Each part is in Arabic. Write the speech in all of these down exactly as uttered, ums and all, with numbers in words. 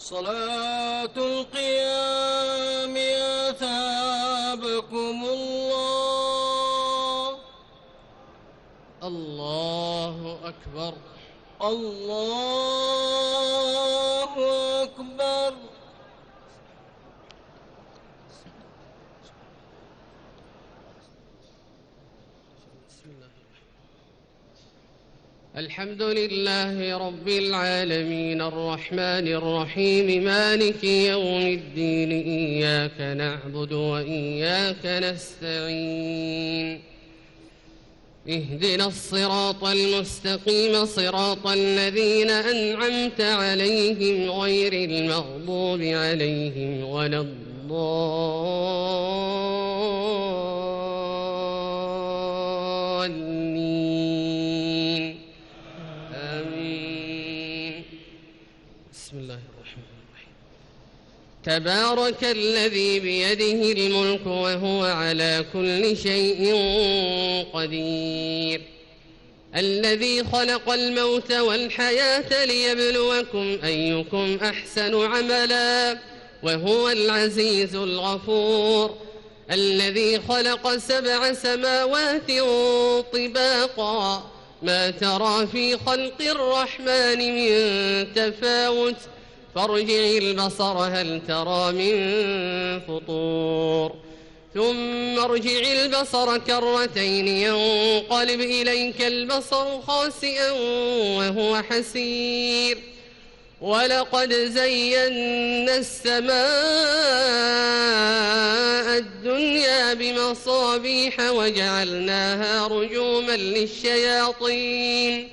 صلاة القيام أثابكم الله. الله أكبر. الله أكبر. الحمد لله رب العالمين الرحمن الرحيم مالك يوم الدين إياك نعبد وإياك نستعين اهدنا الصراط المستقيم صراط الذين أنعمت عليهم غير المغضوب عليهم ولا الضالين آمين. بسم الله الرحمن الرحيم. تبارك الذي بيده الملك وهو على كل شيء قدير الذي خلق الموت والحياة ليبلوكم أيكم أحسن عملا وهو العزيز الغفور الذي خلق سبع سماوات طباقا ما ترى في خلق الرحمن من تفاوت فارجع البصر هل ترى من فطور ثم ارجع البصر كرتين ينقلب إليك البصر خاسئا وهو حسير ولقد زينا السماء الدنيا بمصابيح وجعلناها رجوما للشياطين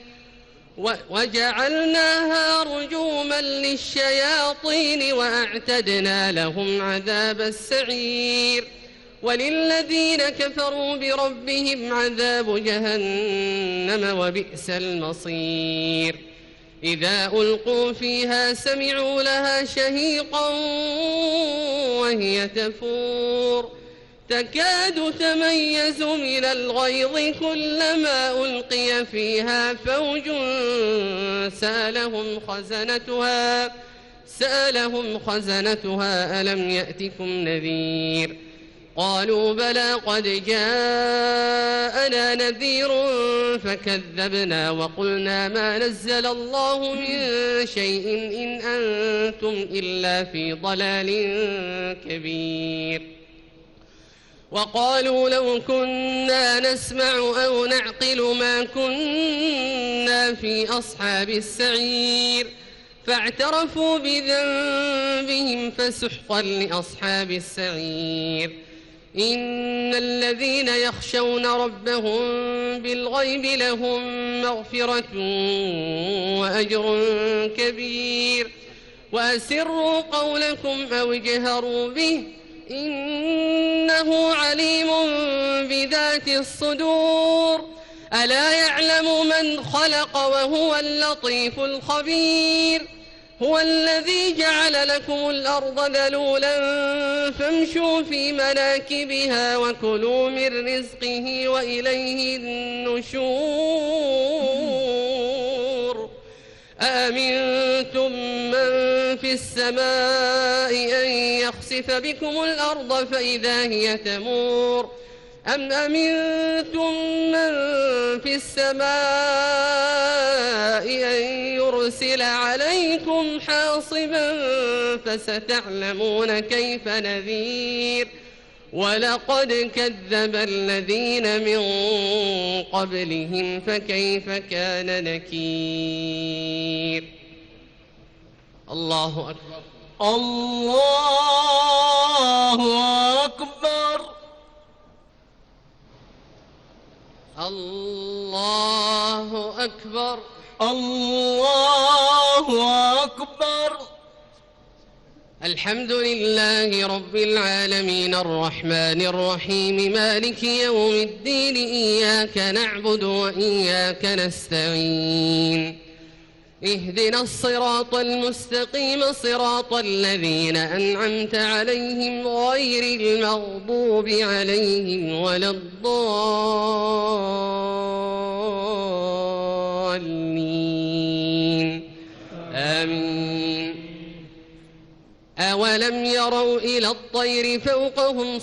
وجعلناها رجوما للشياطين وأعتدنا لهم عذاب السعير وللذين كفروا بربهم عذاب جهنم وبئس المصير إذا ألقوا فيها سمعوا لها شهيقا وهي تفور تكاد تميز من الغيظ كلما ألقي فيها فوج سألهم خزنتها سألهم خزنتها ألم يأتكم نذير قالوا بلى قد جاءنا نذير فكذبنا وقلنا ما نزل الله من شيء إن أنتم إلا في ضلال كبير وقالوا لو كنا نسمع أو نعقل ما كنا في أصحاب السعير فاعترفوا بذنبهم فسحقا لأصحاب السعير إن الذين يخشون ربهم بالغيب لهم مغفرة وأجر كبير وأسروا قولكم أو اجهروا به إنه عليم بذات الصدور ألا يعلم من خلق وهو اللطيف الخبير هو الذي جعل لكم الأرض ذلولا فامشوا في مناكبها وكلوا من رزقه وإليه النشور أأمنتم من في السماء أن يخسف بكم الأرض فإذا هي تمور أم أمنتم من في السماء أن يرسل عليكم حاصبا فستعلمون كيف نذير ولقد كذب الذين من قبلهم فكيف كان نكير. الله أكبر. الله أكبر. الله أكبر. الله أكبر. الحمد لله رب العالمين الرحمن الرحيم مالك يوم الدين إياك نعبد وإياك نستعين اهدنا الصراط المستقيم صراط الذين أنعمت عليهم غير المغضوب عليهم ولا الضالين آمين. أولم يروا إلى الطير فوقهم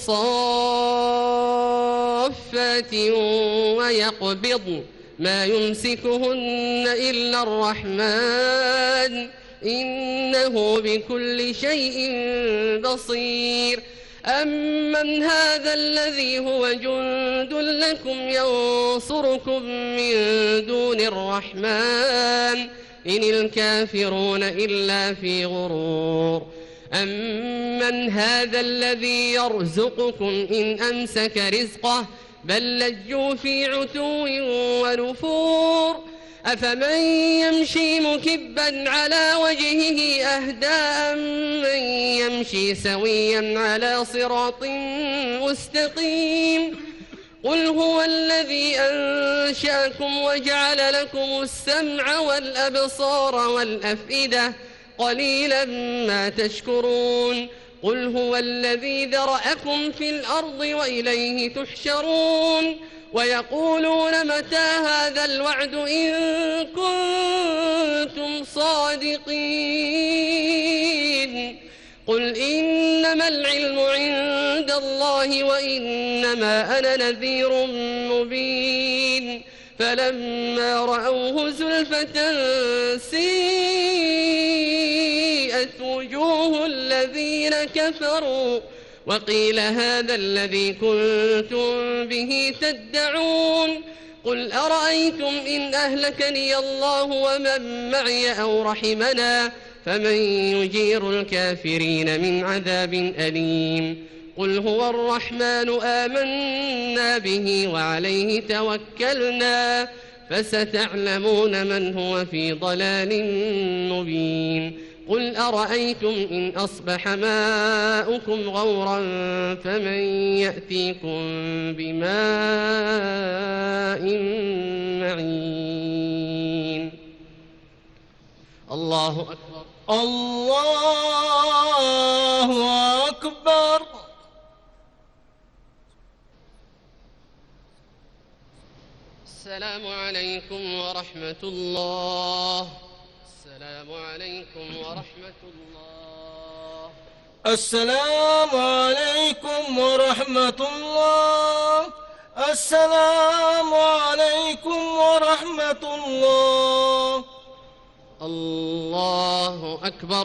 صافات ويقبضن ما يمسكهن إلا الرحمن إنه بكل شيء بصير أمن هذا الذي هو جند لكم ينصركم من دون الرحمن إن الكافرون إلا في غرور أمن هذا الذي يرزقكم إن أمسك رزقه بل لجوا في عتو ونفور أفمن يمشي مكبا على وجهه أهدى من يمشي سويا على صراط مستقيم قل هو الذي أنشأكم وجعل لكم السمع والأبصار والأفئدة قليلا ما تشكرون قل هو الذي ذرأكم في الأرض وإليه تحشرون ويقولون متى هذا الوعد إن كنتم صادقين قل إنما العلم عند الله وإنما أنا نذير مبين فلما رأوه زلفة سيئت وجوه الذين كفروا وقيل هذا الذي كنتم به تدعون قل أرأيتم إن أهلكني الله ومن معي أو رحمنا فمن يجير الكافرين من عذاب أليم قل هو الرحمن آمنا به وعليه توكلنا فستعلمون من هو في ضلال مبين قل أرأيتم إن أصبح ماؤكم غورا فمن يأتيكم بماء معين الله أكبر الله أكبر السلام عليكم ورحمة الله السلام عليكم ورحمة الله السلام عليكم ورحمة الله السلام عليكم ورحمة الله الله أكبر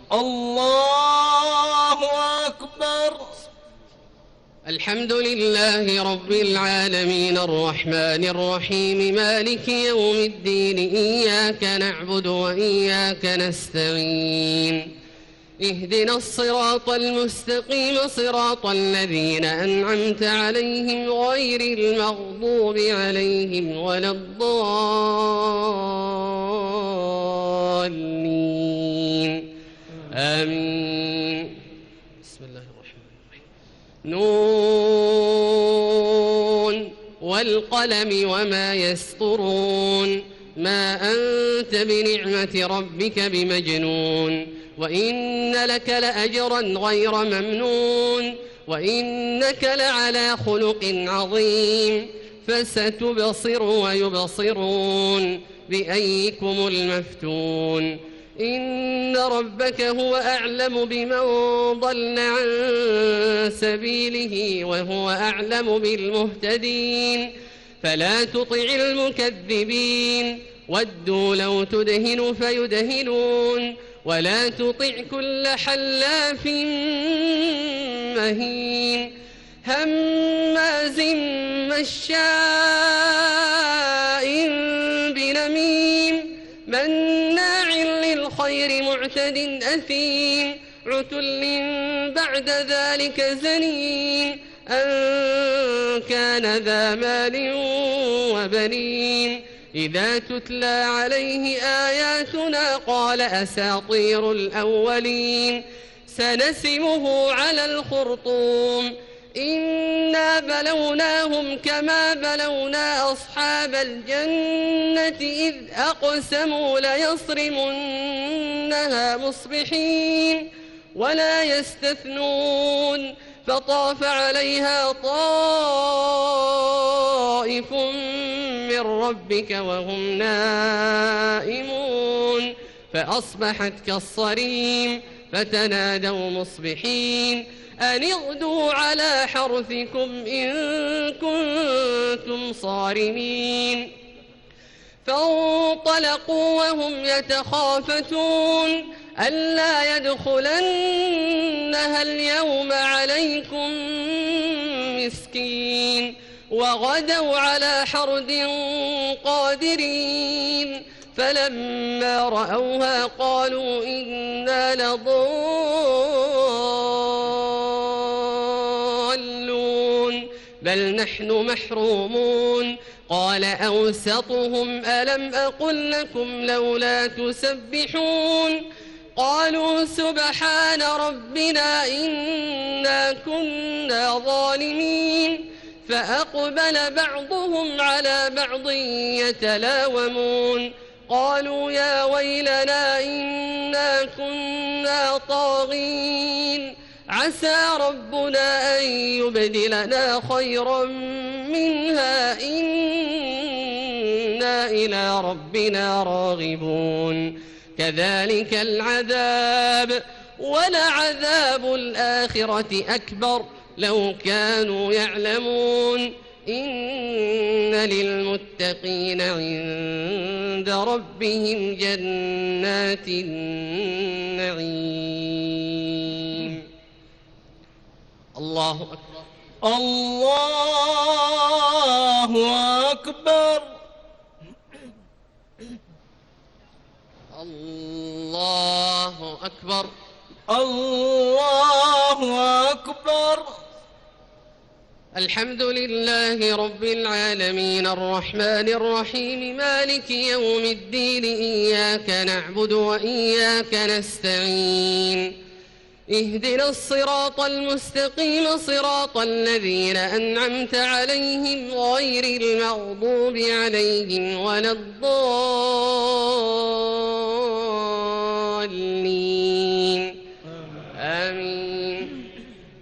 الله أكبر الحمد لله رب العالمين الرحمن الرحيم مالك يوم الدين إياك نعبد وإياك نستعين اهدنا الصراط المستقيم صراط الذين أنعمت عليهم غير المغضوب عليهم ولا الضالين آمين بسم الله الرحمن الرحيم نون والقلم وما يسطرون ما أنت بنعمة ربك بمجنون وإن لك لأجرا غير ممنون وإنك لعلى خلق عظيم فستبصر ويبصرون بأيكم المفتون إن ربك هو أعلم بمن ضل عن سبيله وهو أعلم بالمهتدين فلا تطع المكذبين ودوا لو تدهن فيدهنون ولا تطع كل حلاف مهين هماز مشاء بنميم مناع للخير معتد أثيم عتل بعد ذلك زنيم أن كان ذا مال وبنين إذا تتلى عليه آياتنا قال أساطير الأولين سنسمه على الخرطوم إنا بلوناهم كما بلونا أصحاب الجنة إذ أقسموا ليصرمنها مصبحين ولا يستثنون فطاف عليها طائف من ربك وهم نائمون فأصبحت كالصريم فتنادوا مصبحين أن اغدوا على حرثكم إن كنتم صارمين فانطلقوا وهم يتخافتون ألا يدخلنها اليوم عليكم مسكين وغدوا على حرد قادرين فلما رأوها قالوا إنا لضالون بل نحن محرومون قال أوسطهم ألم أقل لكم لولا تسبحون قالوا سبحان ربنا إنا كنا ظالمين فأقبل بعضهم على بعض يتلاومون قالوا يا ويلنا إنا كنا طاغين عسى ربنا أن يبدلنا خيرا منها إنا إلى ربنا راغبون كذلك العذاب ولعذاب الآخرة أكبر لو كانوا يعلمون إن للمتقين عند ربهم جنات النعيم. الله أكبر. الله أكبر. الله أكبر. الله أكبر. الحمد لله رب العالمين الرحمن الرحيم مالك يوم الدين إياك نعبد وإياك نستعين اهدنا الصراط المستقيم صراط الذين أنعمت عليهم غير المغضوب عليهم ولا الضالين آمين.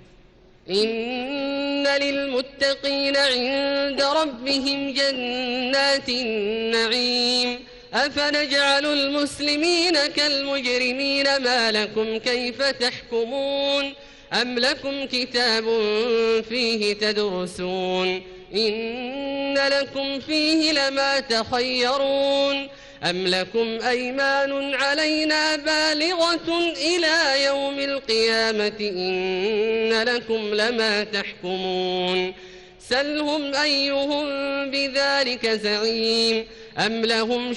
إن للمتقين عند ربهم جنات النعيم أفنجعل المسلمين كالمجرمين ما لكم كيف تحكمون أم لكم كتاب فيه تدرسون إن لكم فيه لما تخيرون أم لكم أيمان علينا بالغة إلى يوم القيامة إن لكم لما تحكمون سلهم أيهم بذلك زعيم أم لهم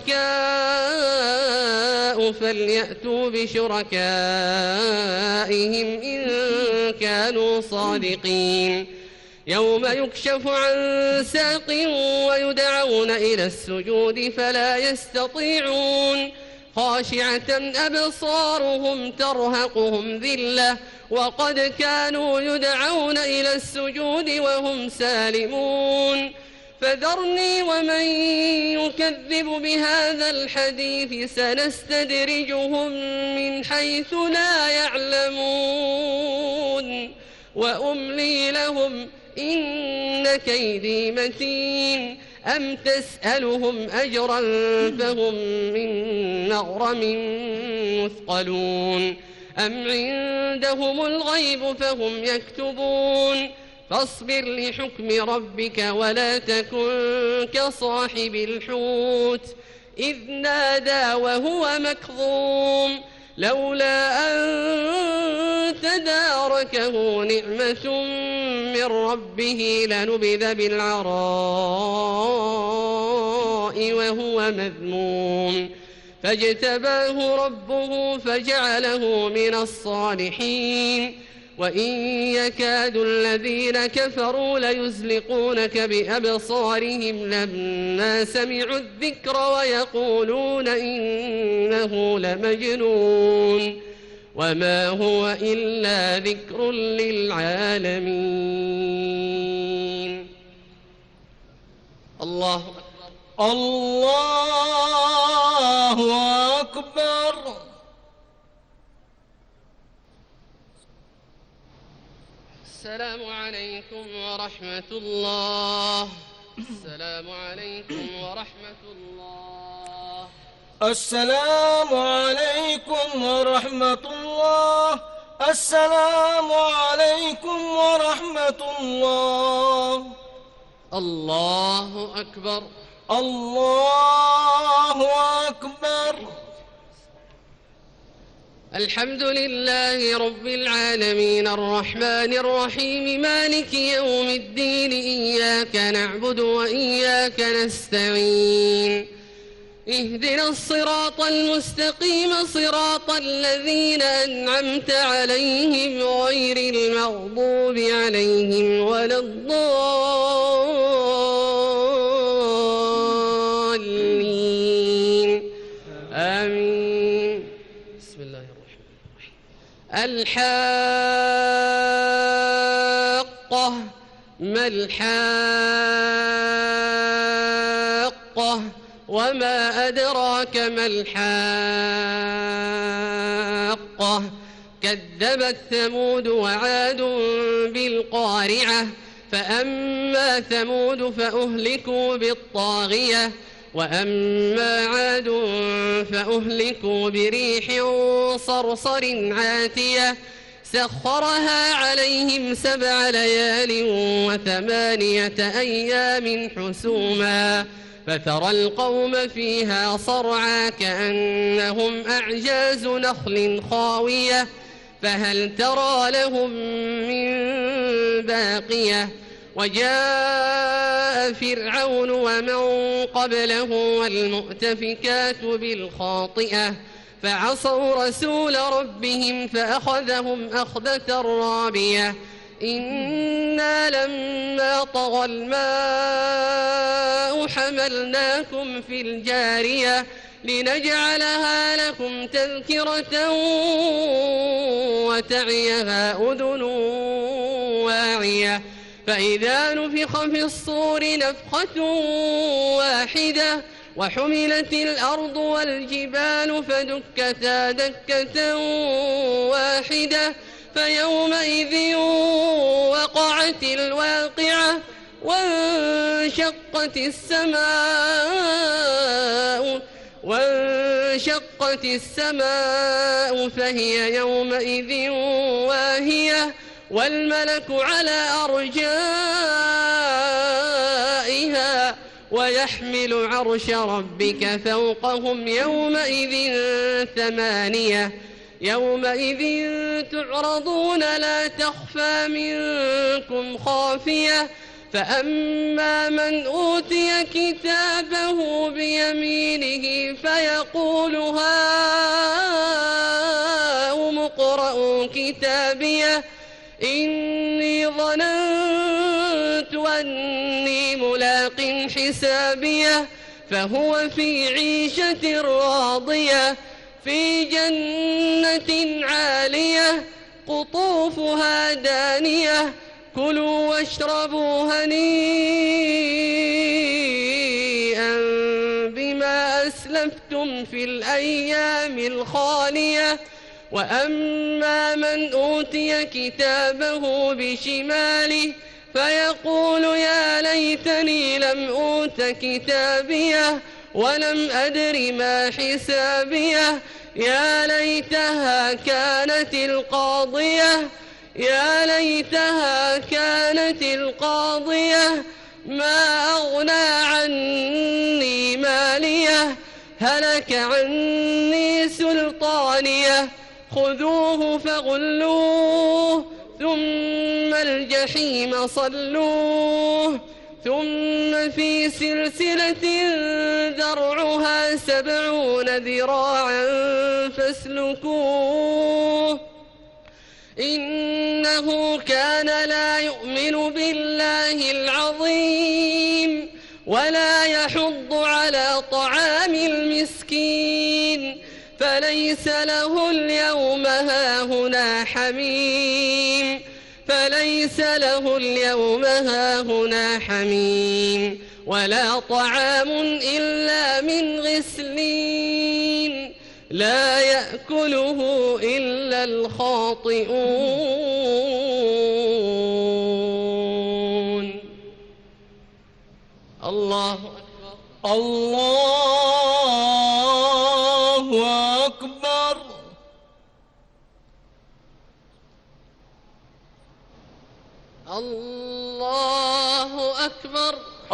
شركاء فليأتوا بشركائهم إن كانوا صادقين يوم يكشف عن ساق ويدعون إلى السجود فلا يستطيعون خاشعة أبصارهم ترهقهم ذلة وقد كانوا يدعون إلى السجود وهم سالمون فذرني ومن يكذب بهذا الحديث سنستدرجهم من حيث لا يعلمون وأملي لهم إن كيدي متين أم تسألهم أجرا فهم من مغرم مثقلون أم عندهم الغيب فهم يكتبون فاصبر لحكم ربك ولا تكن كصاحب الحوت إذ نادى وهو مكظوم لولا أن تداركه نعمة من ربه لنبذ بالعراء وهو مذموم فاجتباه ربه فجعله من الصالحين وإن يكاد الذين كفروا ليزلقونك بأبصارهم لما سمعوا الذكر ويقولون إنه لمجنون وما هو إلا ذكر للعالمين. الله أكبر. الله أكبر. السلام عليكم ورحمة الله. السلام عليكم ورحمة الله. السلام عليكم ورحمة الله. السلام عليكم ورحمة الله. الله أكبر. الله أكبر. الحمد لله رب العالمين الرحمن الرحيم مالك يوم الدين إياك نعبد وإياك نستعين اهدنا الصراط المستقيم صراط الذين أنعمت عليهم غير المغضوب عليهم ولا الضالين آمين. بسم الله الرحمن الرحيم. الحاقة ما الحاقة وما أدراك ما الحاقة كذبت ثمود وعاد بالقارعة فأما ثمود فأهلكوا بالطاغية وأما عاد فأهلكوا بريح صرصر عاتية سخرها عليهم سبع ليال وثمانية أيام حسوما فترى القوم فيها صرعى كأنهم أعجاز نخل خاوية فهل ترى لهم من باقية وجاء فرعون ومن قبله والمؤتفكات بالخاطئة فعصوا رسول ربهم فأخذهم أخذة رابية إنا لما طغى الماء حملناكم في الجارية لنجعلها لكم تذكرة وتعيها أذن واعية فإذا نفخ في الصور نفخة واحدة وحملت الأرض والجبال فدكتا دكة واحدة فيومئذ وقعت الواقعة وانشقت السماء وانشقت السماء فهي يومئذ واهية والملك على أرجائها ويحمل عرش ربك فوقهم يومئذ ثمانية يومئذ تعرضون لا تخفى منكم خافية فأما من أوتي كتابه بيمينه فيقول هاؤم اقرءوا كتابيه إني ظننت أني ملاق حسابيه فهو في عيشة راضية في جنة عالية قطوفها دانية كلوا واشربوا هنيئا بما أسلفتم في الأيام الخالية وأما من أوتي كتابه بشماله فيقول يا ليتني لم أوت كتابيه ولم أدر ما حسابيه يا ليتها كانت القاضية يا ليتها كانت القاضية ما أغنى عني ماليه هلك عني سلطانيه خذوه فغلوه ثم الجحيم صلوه ثم في سلسلة ذرعها سبعون ذراعا فاسلكوه إنه كان لا يؤمن بالله العظيم ولا يحض على طعام المسكين فليس له اليوم هاهنا حميم فليس له اليوم هاهنا حميم ولا طعام إلا من غسلين لا يأكله إلا الخاطئون. الله أكبر. الله الله أكبر.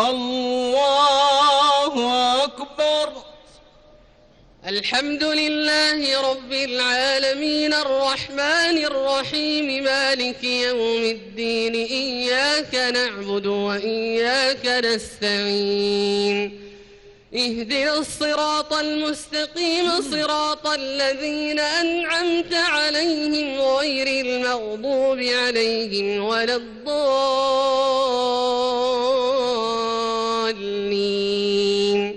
الله أكبر. الحمد لله رب العالمين الرحمن الرحيم مالك يوم الدين إياك نعبد وإياك نستعين اهدنا الصراط المستقيم صراط الذين أنعمت عليهم غير المغضوب عليهم ولا الضالين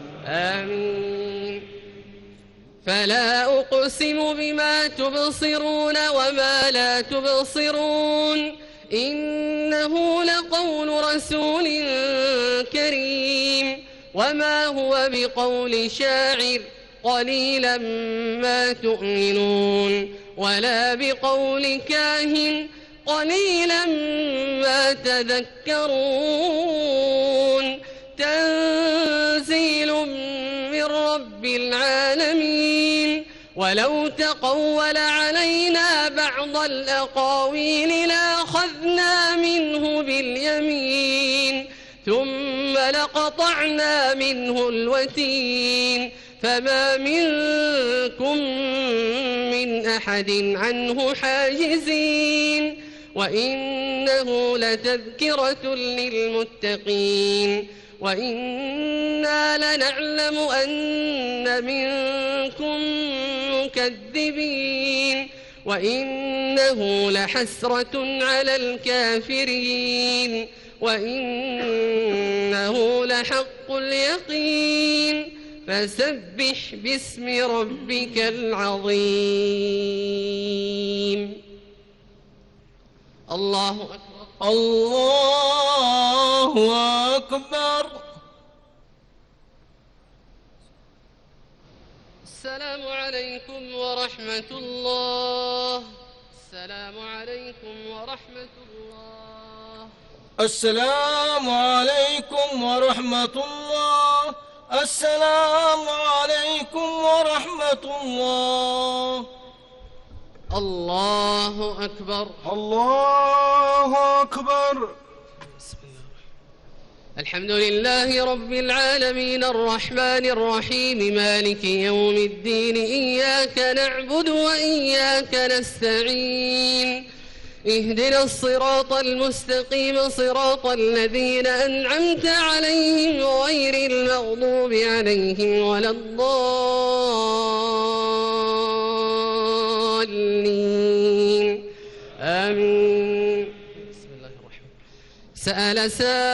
آمين. فلا أقسم بما تبصرون وما لا تبصرون إنه لقول رسول كريم وما هو بقول شاعر قليلا ما تؤمنون ولا بقول كاهن قليلا ما تذكرون تنزيل من رب العالمين. ولو تقول علينا بعض الأقاويل لأخذنا منه باليمين ثم لقطعنا منه الوتين فما منكم من أحد عنه حاجزين وإنه لتذكرة للمتقين وإنا لنعلم أن منكم مكذبين وإنه لحسرة على الكافرين وإنه لحق اليقين فسبح باسم ربك العظيم. الله أكبر. الله أكبر. السلام عليكم ورحمة الله. السلام عليكم ورحمة الله. السلام عليكم ورحمة الله. السلام عليكم ورحمة الله. الله أكبر. الله أكبر. الحمد لله رب العالمين الرحمن الرحيم مالك يوم الدين إياك نعبد وإياك نستعين اهدنا الصراط المستقيم صراط الذين أنعمت عليهم غير المغضوب عليهم ولا الضالين آمين. بسم الله الرحمن. سأل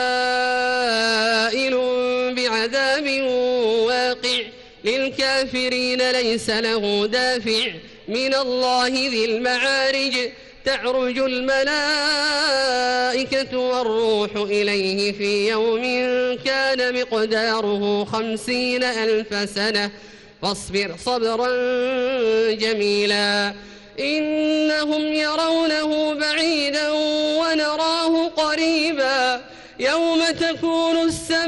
سائل بعذاب واقع للكافرين ليس له دافع من الله ذي المعارج تعرج الملائكة والروح إليه في يوم كان مقداره خمسين ألف سنة فاصبر صبرا جميلا إنهم يرونه بعيدا ونراه قريبا يوم تكون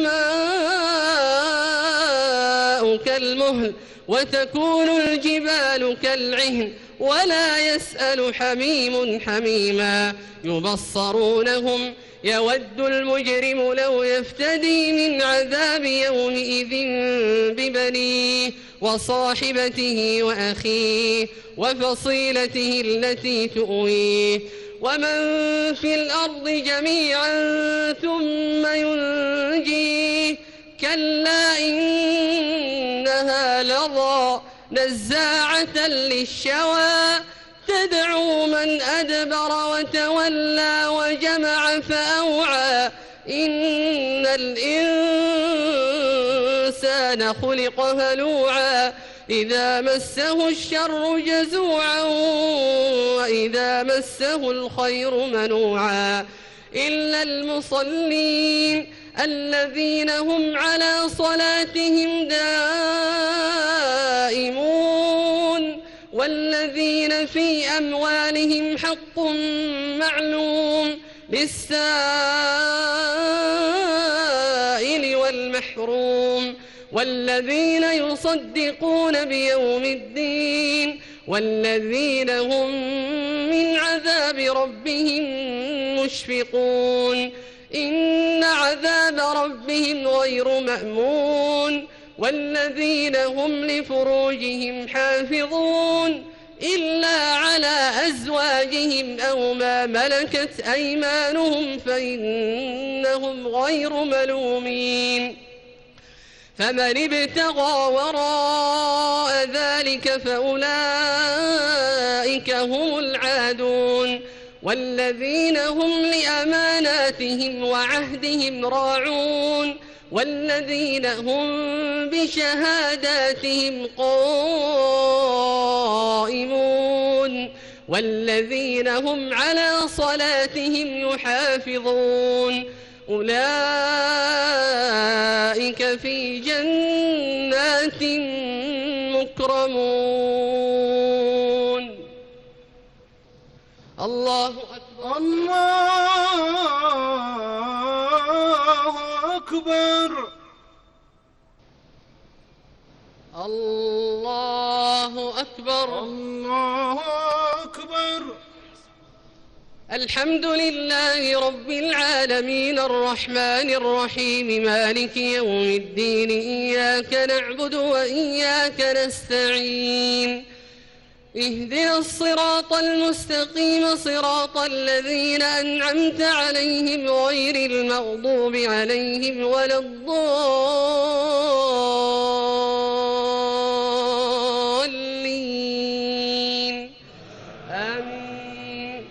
السماء كالمهل وتكون الجبال كالعهن ولا يسأل حميم حميما يبصرونهم يود المجرم لو يفتدي من عذاب يومئذ ببنيه وصاحبته وأخيه وفصيلته التي تؤويه ومن في الأرض جميعا ثم ينجيه كلا إنها لظى نزاعة للشوى تدعو من أدبر وتولى وجمع فأوعى إن الإنسان خلق هلوعا إذا مسه الشر جزوعا وإذا مسه الخير منوعا إلا المصلين الذين هم على صلاتهم دائمون والذين في أموالهم حق معلوم للسائل والمحروم والذين يصدقون بيوم الدين والذين هم من عذاب ربهم مشفقون إن عذاب ربهم غير مأمون والذين هم لفروجهم حافظون إلا على أزواجهم أو ما ملكت أيمانهم فإنهم غير ملومين فمن ابتغى وراء ذلك فأولئك هم العادون والذين هم لأماناتهم وعهدهم راعون والذين هم بشهاداتهم قائمون والذين هم على صلاتهم يحافظون أولئك في جنات مكرمون. الله أكبر. الله أكبر. الله أكبر. الله أكبر. الحمد لله رب العالمين الرحمن الرحيم مالك يوم الدين إياك نعبد وإياك نستعين اهدنا الصراط المستقيم صراط الذين أنعمت عليهم غير المغضوب عليهم ولا الضالين آمين.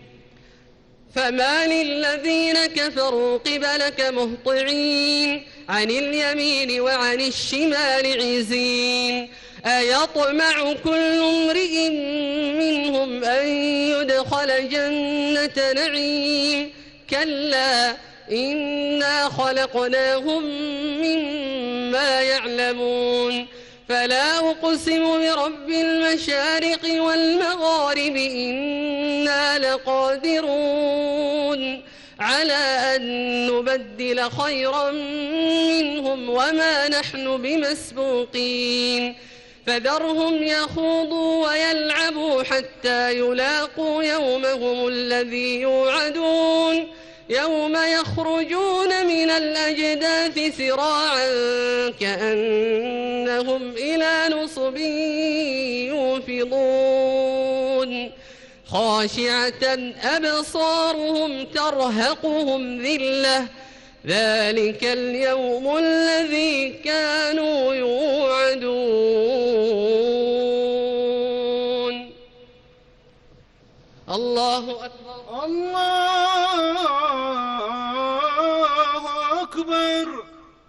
فما للذين كفروا قبلك مهطعين عن اليمين وعن الشمال عزين أيطمع كل امرئ منهم أن يدخل جنة نعيم كلا إنا خلقناهم مما يعلمون فلا أقسم برب المشارق والمغارب إنا لقادرون على أن نبدل خيرا منهم وما نحن بمسبوقين فذرهم يخوضوا ويلعبوا حتى يلاقوا يومهم الذي يوعدون يوم يخرجون من الأجداث سراعا كأنهم إلى نصب يوفضون خاشعة أبصارهم ترهقهم ذلة ذلك اليوم الذي كانوا يوعدون. الله أكبر. الله أكبر.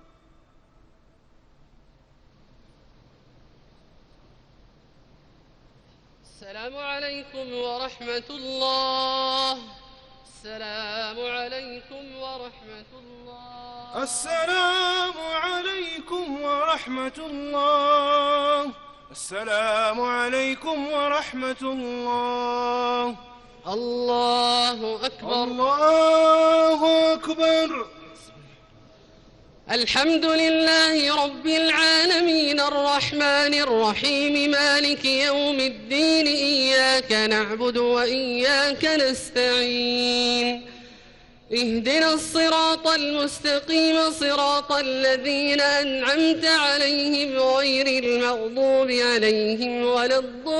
السلام عليكم ورحمة الله. السلام عليكم ورحمة الله. السلام عليكم ورحمة الله. السلام عليكم ورحمة الله. الله أكبر. الله أكبر. الحمد لله رب العالمين الرحمن الرحيم مالك يوم الدين إياك نعبد وإياك نستعين اهدنا الصراط المستقيم صراط الذين أنعمت عليهم غير المغضوب عليهم ولا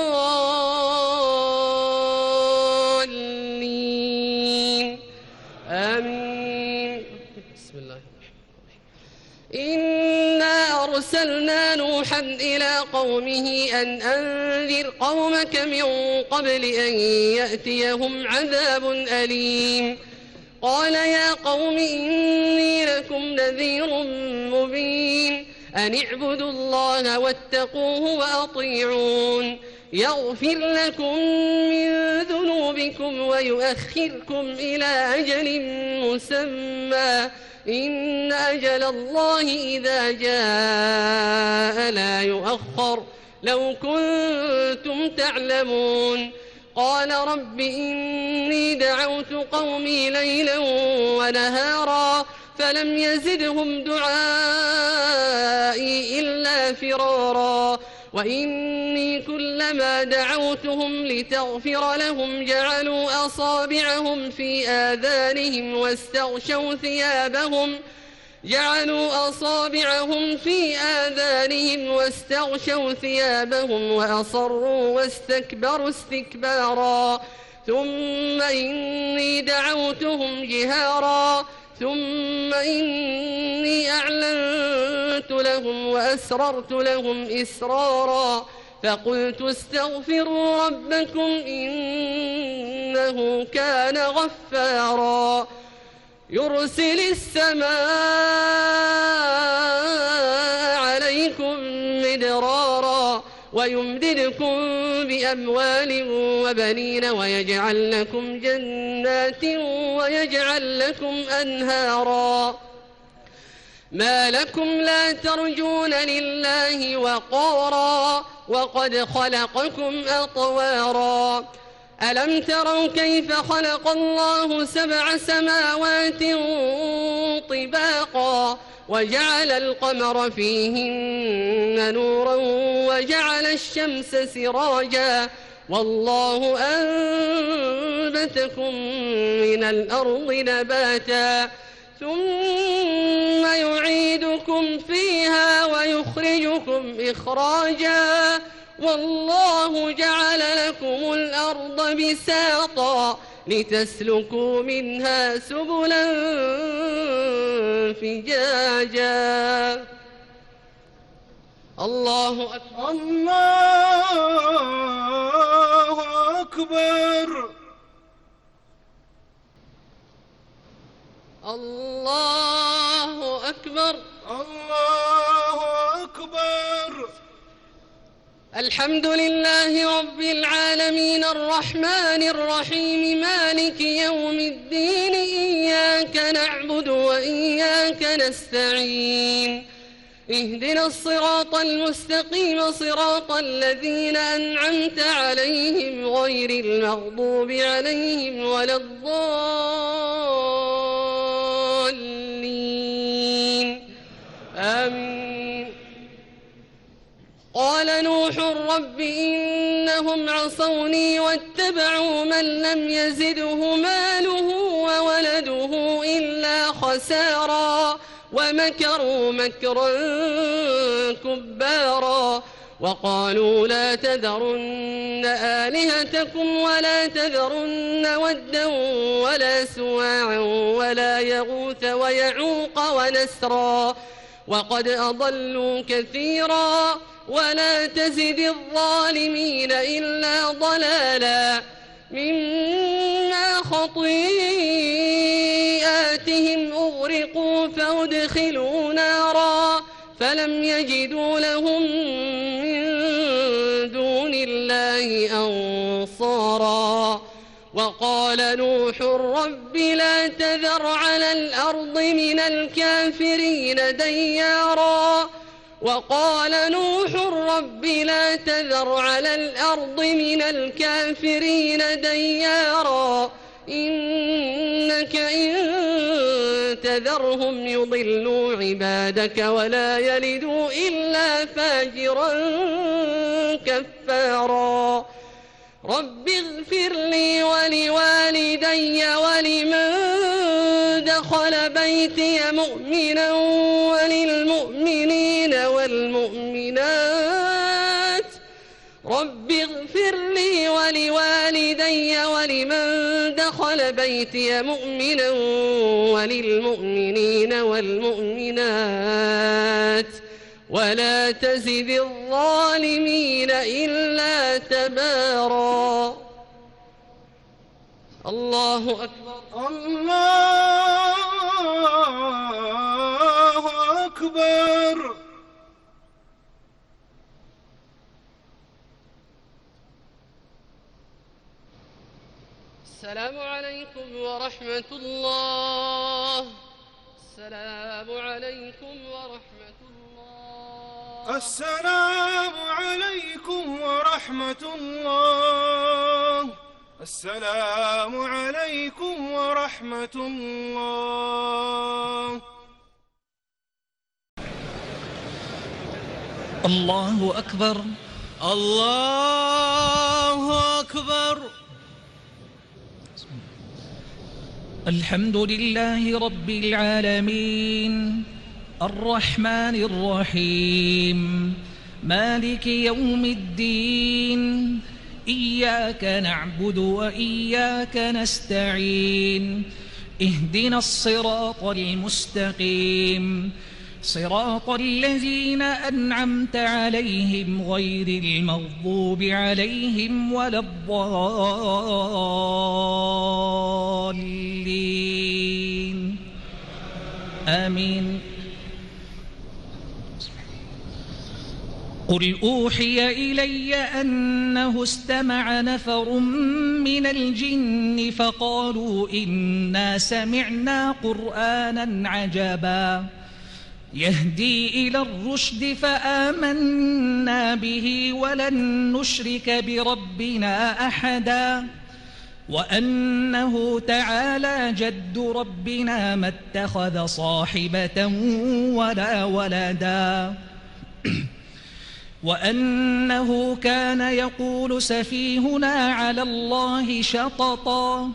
الضالين آمين. بسم الله إنا أرسلنا نوحا إلى قومه أن أنذر قومك من قبل أن يأتيهم عذاب أليم قال يا قوم إني لكم نذير مبين أن اعبدوا الله واتقوه وأطيعون يغفر لكم من ذنوبكم ويؤخركم إلى أجل مسمى إن أجل الله إذا جاء لا يؤخر لو كنتم تعلمون قال رب إني دعوت قومي ليلا ونهارا فلم يزدهم دعائي إلا فرارا وإني كلما دعوتهم لتغفر لهم جعلوا أصابعهم في آذانهم واستغشوا ثيابهم جعلوا أصابعهم في آذانهم واستغشوا ثيابهم وأصروا واستكبروا استكبارا ثم إني دعوتهم جهارا ثم إني أعلنت لهم وأسررت لهم إسرارا فقلت استغفروا ربكم إنه كان غفارا يرسل السماء عليكم مدرارا ويمددكم بأموال وبنين ويجعل لكم جنات ويجعل لكم أنهارا ما لكم لا ترجون لله وقارا وقد خلقكم أطوارا ألم تروا كيف خلق الله سبع سماوات طباقا وجعل القمر فيهن نورا وجعل الشمس سراجا والله أنبتكم من الأرض نباتا ثم يعيدكم فيها ويخرجكم إخراجا والله جعل لكم الأرض بساطا لتسلكوا منها سبلا فجاجا الله أكبر الله أكبر الله أكبر الله أكبر الحمد لله رب العالمين الرحمن الرحيم مالك يوم الدين إياك نعبد وإياك نستعين اهدنا الصراط المستقيم صراط الذين أنعمت عليهم غير المغضوب عليهم ولا الضالين آمين قال نوح رب إنهم عصوني واتبعوا من لم يزده ماله وولده إلا خسارا ومكروا مكرا كبارا وقالوا لا تذرن آلهتكم ولا تذرن ودا ولا سواعا ولا يغوث ويعوق ونسرا وقد أضلوا كثيرا ولا تزد الظالمين إلا ضلالا مما خطيئاتهم أغرقوا فأدخلوا نارا فلم يجدوا لهم من دون الله أنصارا وقال نوح رب لا تذر على الأرض من الكافرين ديارا وقال نوح رب لا تذر على الأرض من الكافرين ديارا إنك إن تذرهم يضلوا عبادك ولا يلدوا إلا فاجرا كفارا رب اغفر لي ولوالدي ولمن دخل بيتي مؤمنا وللمؤمنين والمؤمنات رب اغفر لي ولوالدي ولمن دخل بيتي مؤمنا وللمؤمنين والمؤمنات ولا تزد الظالمين إلا تبارا الله أكبر الله أكبر السلام عليكم ورحمة الله السلام عليكم ورحمة الله السلام عليكم ورحمة الله السلام عليكم ورحمة الله الله أكبر الله أكبر. الحمد لله رب العالمين الرحمن الرحيم مالك يوم الدين إياك نعبد وإياك نستعين اهدنا الصراط المستقيم صراط الذين أنعمت عليهم غير المغضوب عليهم ولا الضالين آمين. قل أوحي إلي أنه استمع نفر من الجن فقالوا إنا سمعنا قرآنا عجبا يهدي إلى الرشد فآمنا به ولن نشرك بربنا أحدا وأنه تعالى جد ربنا ما اتخذ صاحبة ولا ولدا وأنه كان يقول سفيهنا على الله شططا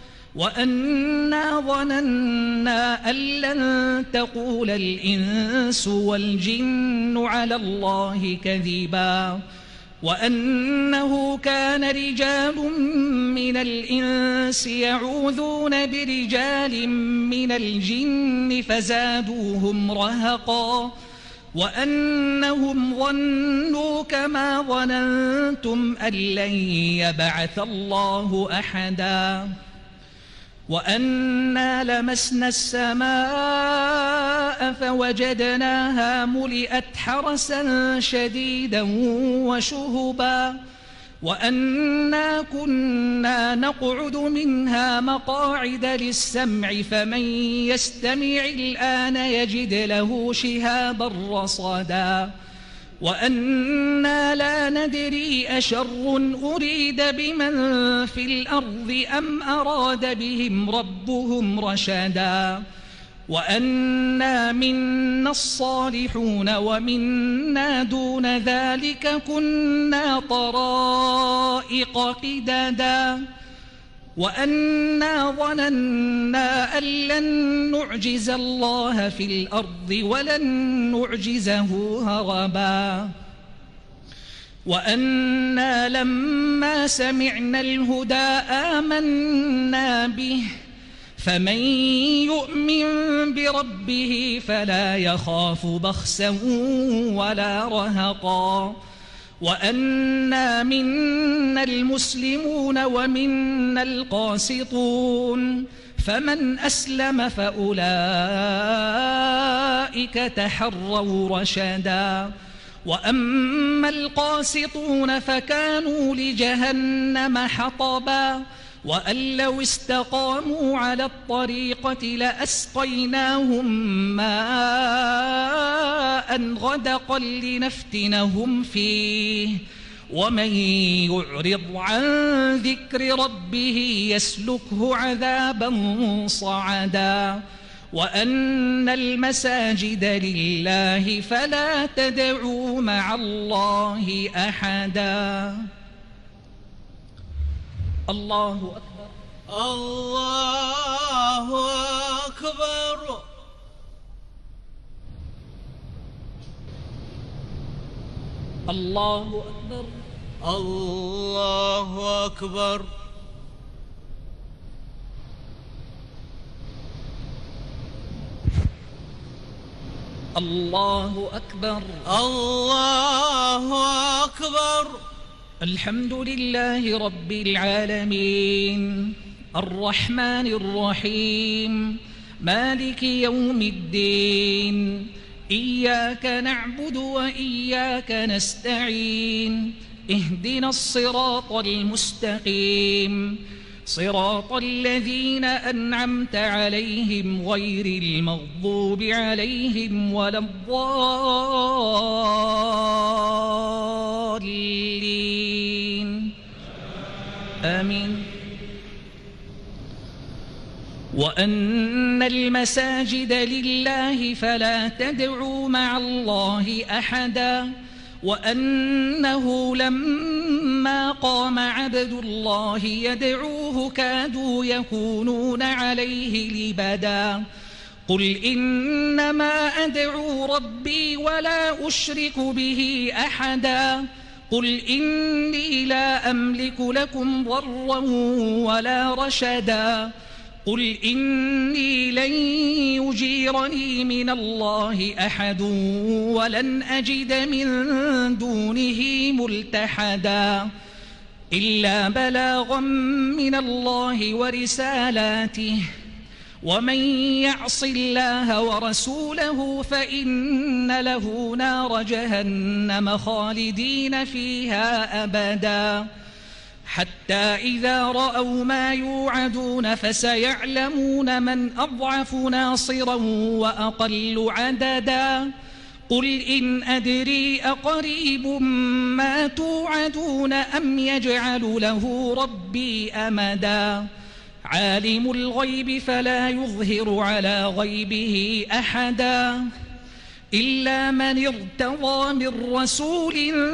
وأنا ظننا أن لن تقول الإنس والجن على الله كذبا وأنه كان رجال من الإنس يعوذون برجال من الجن فزادوهم رهقا وأنهم ظنوا كما ظننتم أن لن يبعث الله أحدا وأنا لمسنا السماء فوجدناها ملئت حرسا شديدا وشهبا وأنا كنا نقعد منها مقاعد للسمع فمن يستمع الآن يجد له شهابا رصدا وأنا لا ندري أشر أريد بمن في الأرض أم أراد بهم ربهم رشدا وأنا منا الصالحون ومنا دون ذلك كنا طرائق قددا وأنا ظننا أن لن نعجز الله في الأرض ولن نعجزه هربا وأنا لما سمعنا الهدى آمنا به فمن يؤمن بربه فلا يخاف بخسا ولا رهقا وأنا منا المسلمون ومنا القاسطون فمن أسلم فأولئك تحروا رشدا وأما القاسطون فكانوا لجهنم حطبا وأن لو استقاموا على الطريقة لأسقيناهم ماء غدقا لنفتنهم فيه ومن يعرض عن ذكر ربه يسلكه عذابا صعدا وأن المساجد لله فلا تدعوا مع الله أحدا. الله أكبر. الله أكبر. الله أكبر. الله أكبر. الله أكبر. الله أكبر. الحمد لله رب العالمين الرحمن الرحيم مالك يوم الدين إياك نعبد وإياك نستعين اهدنا الصراط المستقيم صراط الذين أنعمت عليهم غير المغضوب عليهم ولا الضالين آمين. وأن المساجد لله فلا تدعوا مع الله أحدا وأنه لما قام عبد الله يدعوه كادوا يكونون عليه لبدا قل إنما أدعو ربي ولا أشرك به أحدا قل إني لا أملك لكم ضرا ولا رشدا قل إني لن يجيرني من الله أحد ولن أجد من دونه ملتحدا إلا بلاغا من الله ورسالاته ومن يعص الله ورسوله فإن له نار جهنم خالدين فيها أبدا حتى إذا رأوا ما يوعدون فسيعلمون من أضعف ناصرا وأقل عددا قل إن أدري أقريب ما توعدون أم يجعل له ربي أمدا عالم الغيب فلا يظهر على غيبه أحدا إلا من ارتضى من رسول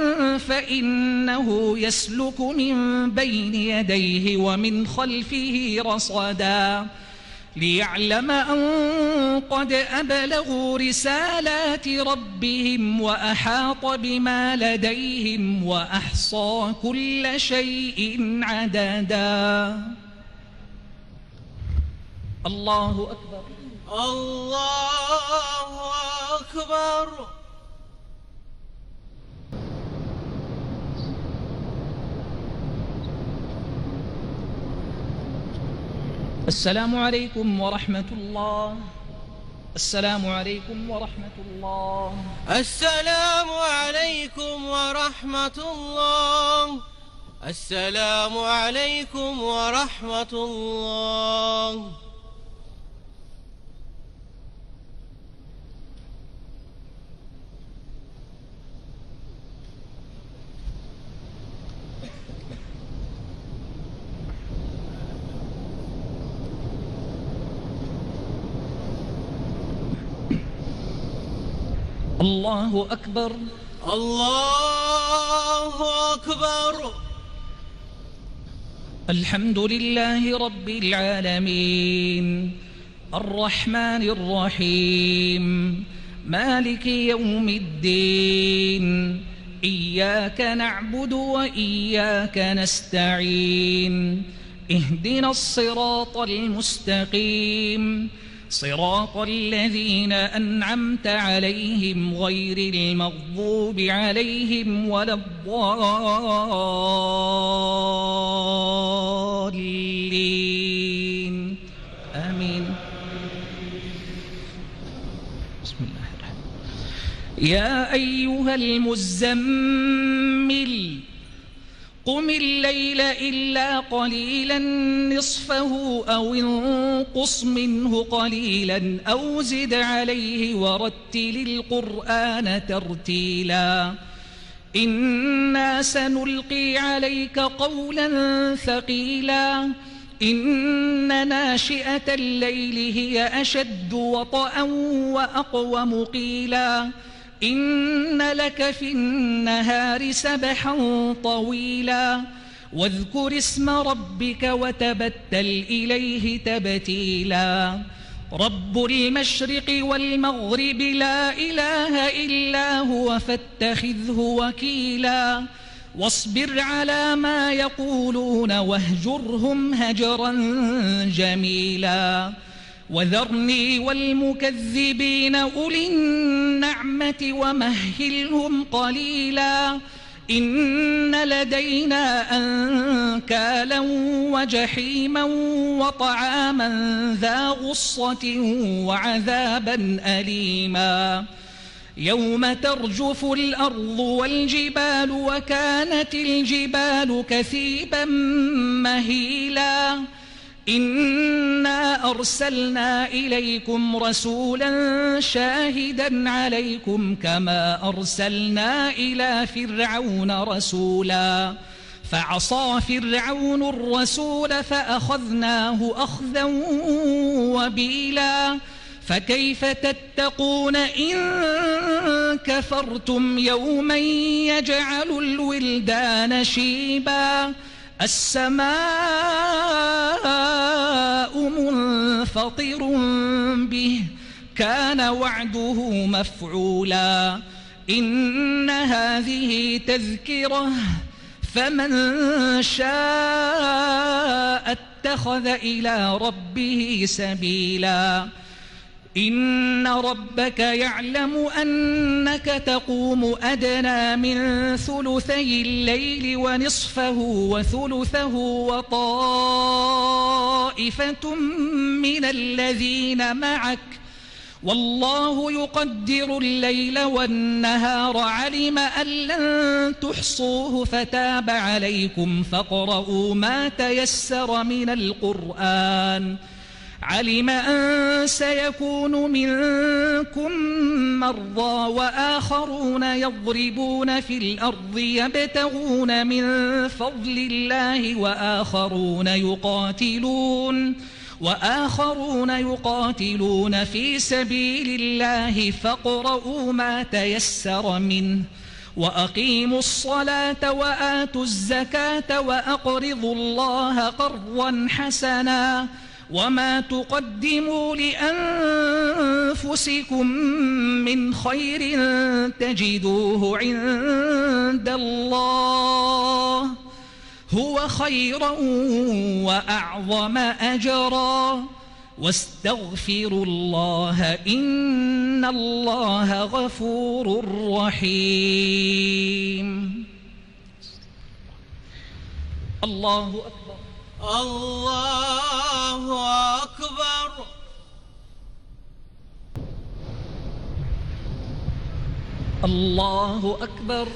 فإنه يسلك من بين يديه ومن خلفه رصدا ليعلم أن قد أبلغوا رسالات ربهم وأحاط بما لديهم وأحصى كل شيء عددا. الله أكبر. الله أكبر. السلام عليكم ورحمة الله. السلام عليكم ورحمة الله. السلام عليكم ورحمة الله. السلام عليكم ورحمة الله. الله أكبر. الله أكبر. الحمد لله رب العالمين الرحمن الرحيم مالك يوم الدين إياك نعبد وإياك نستعين اهدنا الصراط المستقيم صراط الذين أنعمت عليهم غير المغضوب عليهم ولا الضالين آمين. بسم الله الرحمن الرحيم. يا أيها المزمل قم الليل إلا قليلا نصفه أو انقص منه قليلا أو زد عليه ورتل القرآن ترتيلا إنا سنلقي عليك قولا ثقيلا إن ناشئة الليل هي أشد وطئا وأقوم قيلا إن لك في النهار سبحا طويلا واذكر اسم ربك وتبتل إليه تبتيلا رب المشرق والمغرب لا إله إلا هو فاتخذه وكيلا واصبر على ما يقولون واهجرهم هجرا جميلا وذرني والمكذبين أولي النعمة ومهلهم قليلا إن لدينا أنكالا وجحيما وطعاما ذا غصة وعذابا أليما يوم ترجف الأرض والجبال وكانت الجبال كثيبا مهيلا إنا أرسلنا إليكم رسولا شاهدا عليكم كما أرسلنا إلى فرعون رسولا فعصى فرعون الرسول فأخذناه أخذا وبيلا فكيف تتقون إن كفرتم يوما يجعل الولدان شيبا السماء منفطر به كان وعده مفعولا إن هذه تذكرة فمن شاء اتخذ إلى ربه سبيلا إن ربك يعلم أنك تقوم أدنى من ثلثي الليل ونصفه وثلثه وطائفة من الذين معك والله يقدر الليل والنهار علم أن لن تحصوه فتاب عليكم فاقرؤوا ما تيسر من القرآن علم أن سيكون منكم مرضى وآخرون يضربون في الأرض يبتغون من فضل الله وآخرون يقاتلون وآخرون يقاتلون في سبيل الله فاقرؤوا ما تيسر منه وأقيموا الصلاة وآتوا الزكاة وأقرضوا الله قرضا حسنا وما تقدموا لأنفسكم من خير تجدوه عند الله هو خيرا وأعظم أجرا واستغفروا الله إن الله غفور رحيم. الله أكبر الله أكبر. الله أكبر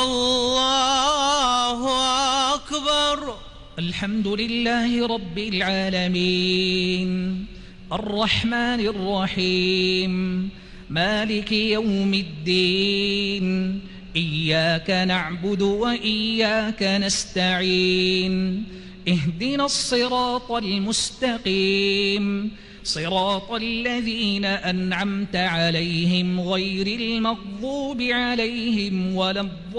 الله أكبر. الحمد لله رب العالمين الرحمن الرحيم مالك يوم الدين إياك نعبد وإياك نستعين اهدنا الصراط المستقيم صراط الذين أنعمت عليهم غير المغضوب عليهم ولا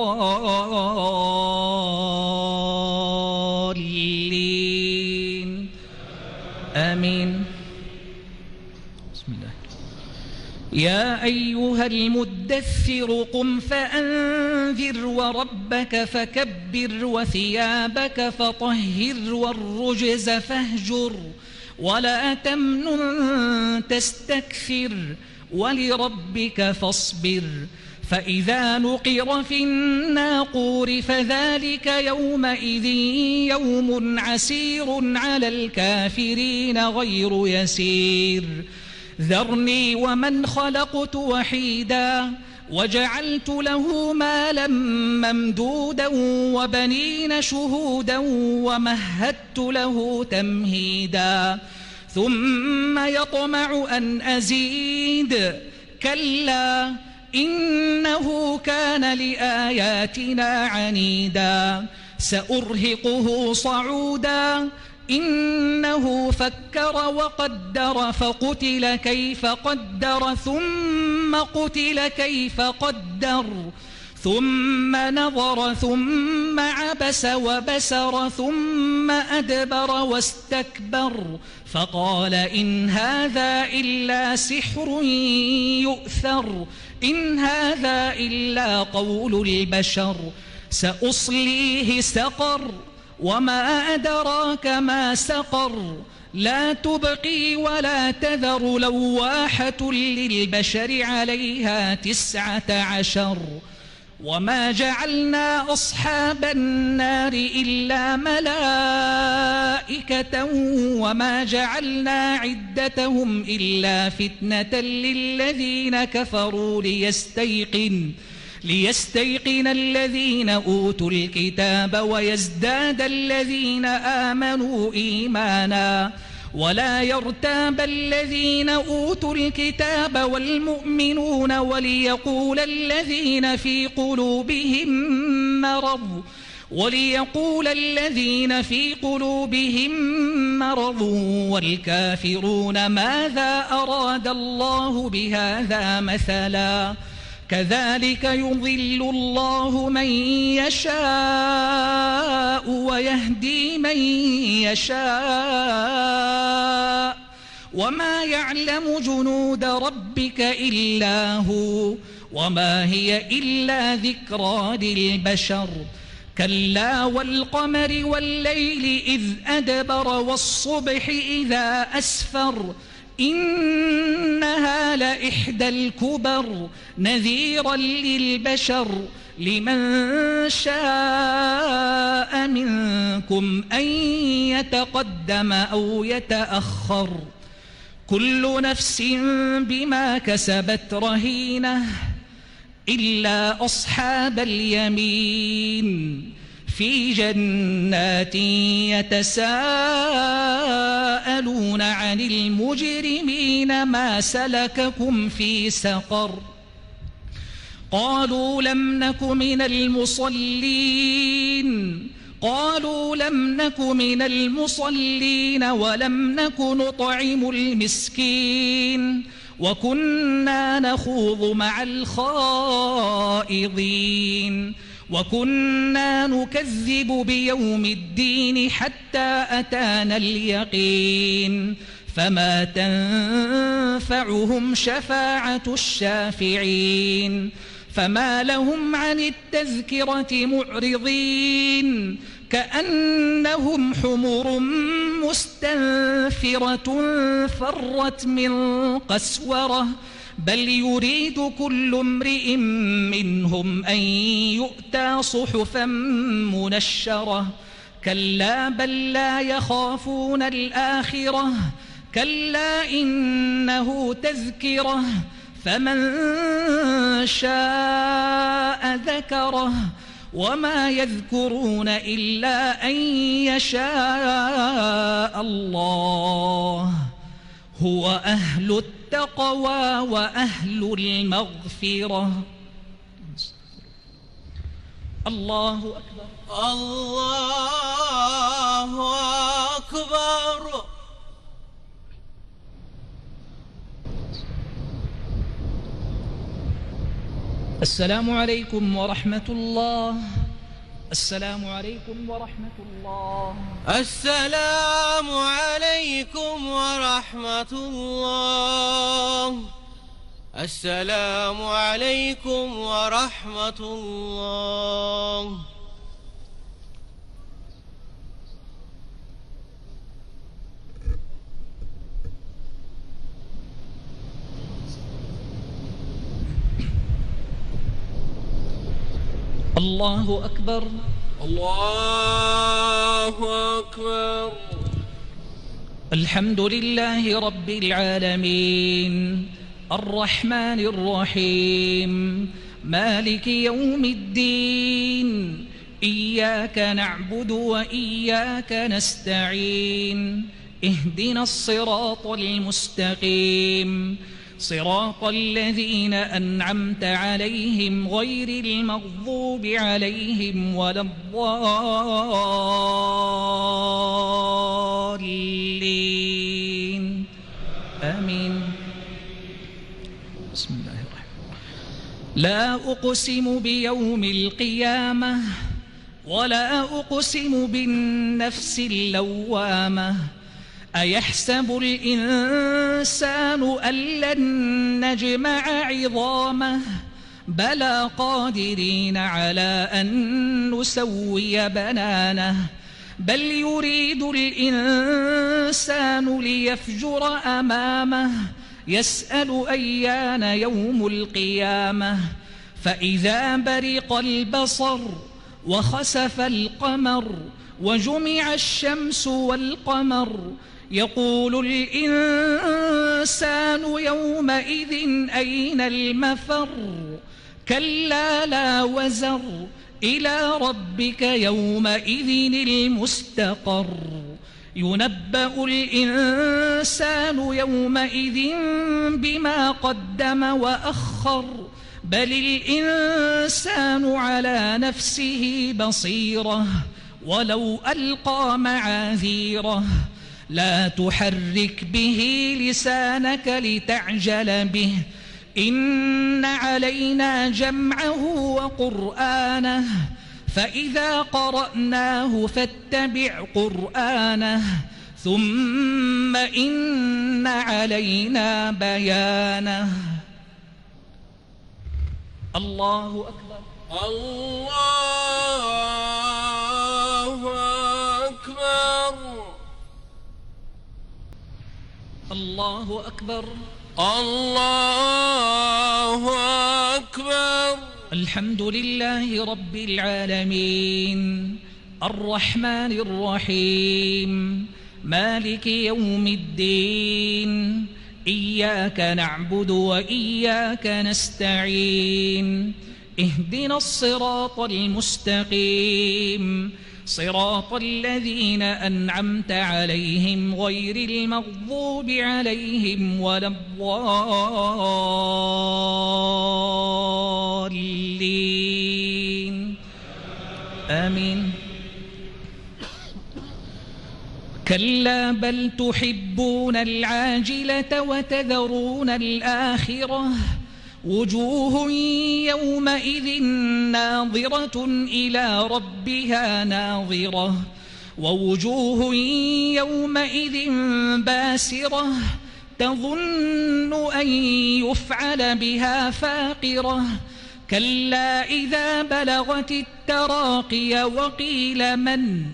الضالين آمين. بسم الله. يا أيها المدثر قم فأنذر وربك فكبر وثيابك فطهر والرجز فاهجر ولا تمنن تستكثر ولربك فاصبر فإذا نقر في الناقور فذلك يومئذ يوم عسير على الكافرين غير يسير ذرني ومن خلقت وحيدا وجعلت له مالا ممدودا وبنين شهودا ومهدت له تمهيدا ثم يطمع أن أزيد كلا إنه كان لآياتنا عنيدا سأرهقه صعودا إنه فكر وقدر فقتل كيف قدر ثم قتل كيف قدر ثم نظر ثم عبس وبسر ثم أدبر واستكبر فقال إن هذا إلا سحر يؤثر إن هذا إلا قول البشر سأصليه سقر وما أدراك ما سقر لا تبقي ولا تذر لواحة للبشر عليها تسعة عشر وما جعلنا أصحاب النار إلا ملائكة وما جعلنا عدتهم إلا فتنة للذين كفروا ليستيقن ليستيقن الذين أوتوا الكتاب ويزداد الذين آمنوا إيمانا ولا يرتاب الذين أوتوا الكتاب والمؤمنون وليقول الذين في قلوبهم مرض وليقول الذين في قلوبهم مرض والكافرون ماذا أراد الله بهذا مثلا كذلك يضل الله من يشاء ويهدي من يشاء وما يعلم جنود ربك إلا هو وما هي إلا ذكرى للبشر كلا والقمر والليل إذ أدبر والصبح إذا أسفر إنها لإحدى الكبر نذيرا للبشر لمن شاء منكم أن يتقدم أو يتأخر كل نفس بما كسبت رهينة إلا أصحاب اليمين في جنات يتساءلون عن المجرمين ما سلككم في سقر قالوا لم نك من المصلين قالوا لم نك من المصلين ولم نك نطعم المسكين وكنا نخوض مع الخائضين وكنا نكذب بيوم الدين حتى أتانا اليقين فما تنفعهم شفاعة الشافعين فما لهم عن التذكرة معرضين كأنهم حمر مستنفرة فرت من قسورة بل يريد كل امرئ منهم أن يؤتى صحفا منشرة كلا بل لا يخافون الآخرة كلا إنه تذكرة فمن شاء ذكره وما يذكرون إلا أن يشاء الله هو أهل التقوى وأهل المغفرة الله أكبر الله أكبر السلام عليكم ورحمة الله السلام عليكم ورحمة الله السلام عليكم ورحمة الله السلام عليكم ورحمة الله الله أكبر الله أكبر الحمد لله رب العالمين الرحمن الرحيم مالك يوم الدين إياك نعبد وإياك نستعين اهدنا الصراط المستقيم صراط الذين أنعمت عليهم غير المغضوب عليهم ولا الضالين آمين بسم الله الرحمن الرحيم لا أقسم بيوم القيامة ولا أقسم بالنفس اللوامة أيحسب الإنسان أن لن نجمع عظامه بلى قادرين على أن نسوي بنانه بل يريد الإنسان ليفجر أمامه يسأل أيان يوم القيامة فإذا برق البصر وخسف القمر وجمع الشمس والقمر يقول الإنسان يومئذ أين المفر كلا لا وزر إلى ربك يومئذ المستقر ينبأ الإنسان يومئذ بما قدم وأخر بل الإنسان على نفسه بصيرة ولو ألقى معاذيره لا تحرك به لسانك لتعجل به إن علينا جمعه وقرآنه فإذا قرأناه فاتبع قرآنه ثم إن علينا بيانه. الله أكبر. الله أكبر. الله أكبر. الله أكبر. الحمد لله رب العالمين الرحمن الرحيم مالك يوم الدين إياك نعبد وإياك نستعين اهدنا الصراط المستقيم صراط الذين أنعمت عليهم غير المغضوب عليهم ولا الضالين آمين. كلا بل تحبون العاجلة وتذرون الآخرة وجوه يومئذ ناظرة إلى ربها ناظرة ووجوه يومئذ باسرة تظن أن يفعل بها فاقرة كلا إذا بلغت التراقي وقيل من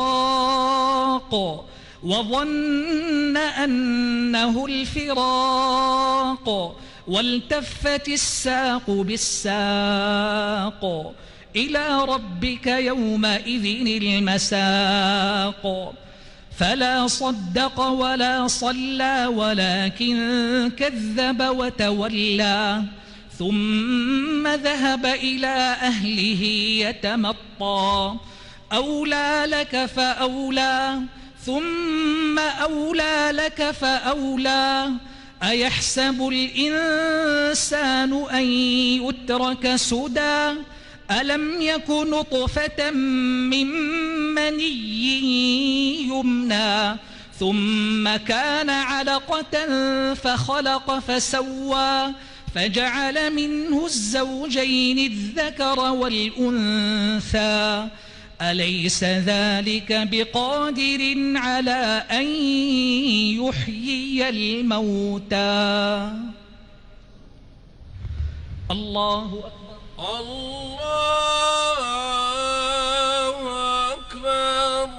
راق وظن أنه الفراق والتفت الساق بالساق إلى ربك يومئذ المساق فلا صدق ولا صلى ولكن كذب وتولى ثم ذهب إلى أهله يتمطى أولى لك فأولى ثم أولى لك فأولى أيحسب الإنسان أن يترك سدى ألم يك نطفة من مني يمنى ثم كان علقة فخلق فسوى فجعل منه الزوجين الذكر والأنثى أليس ذلك بقادر على أن يحيي الموتى. الله أكبر. الله أكبر.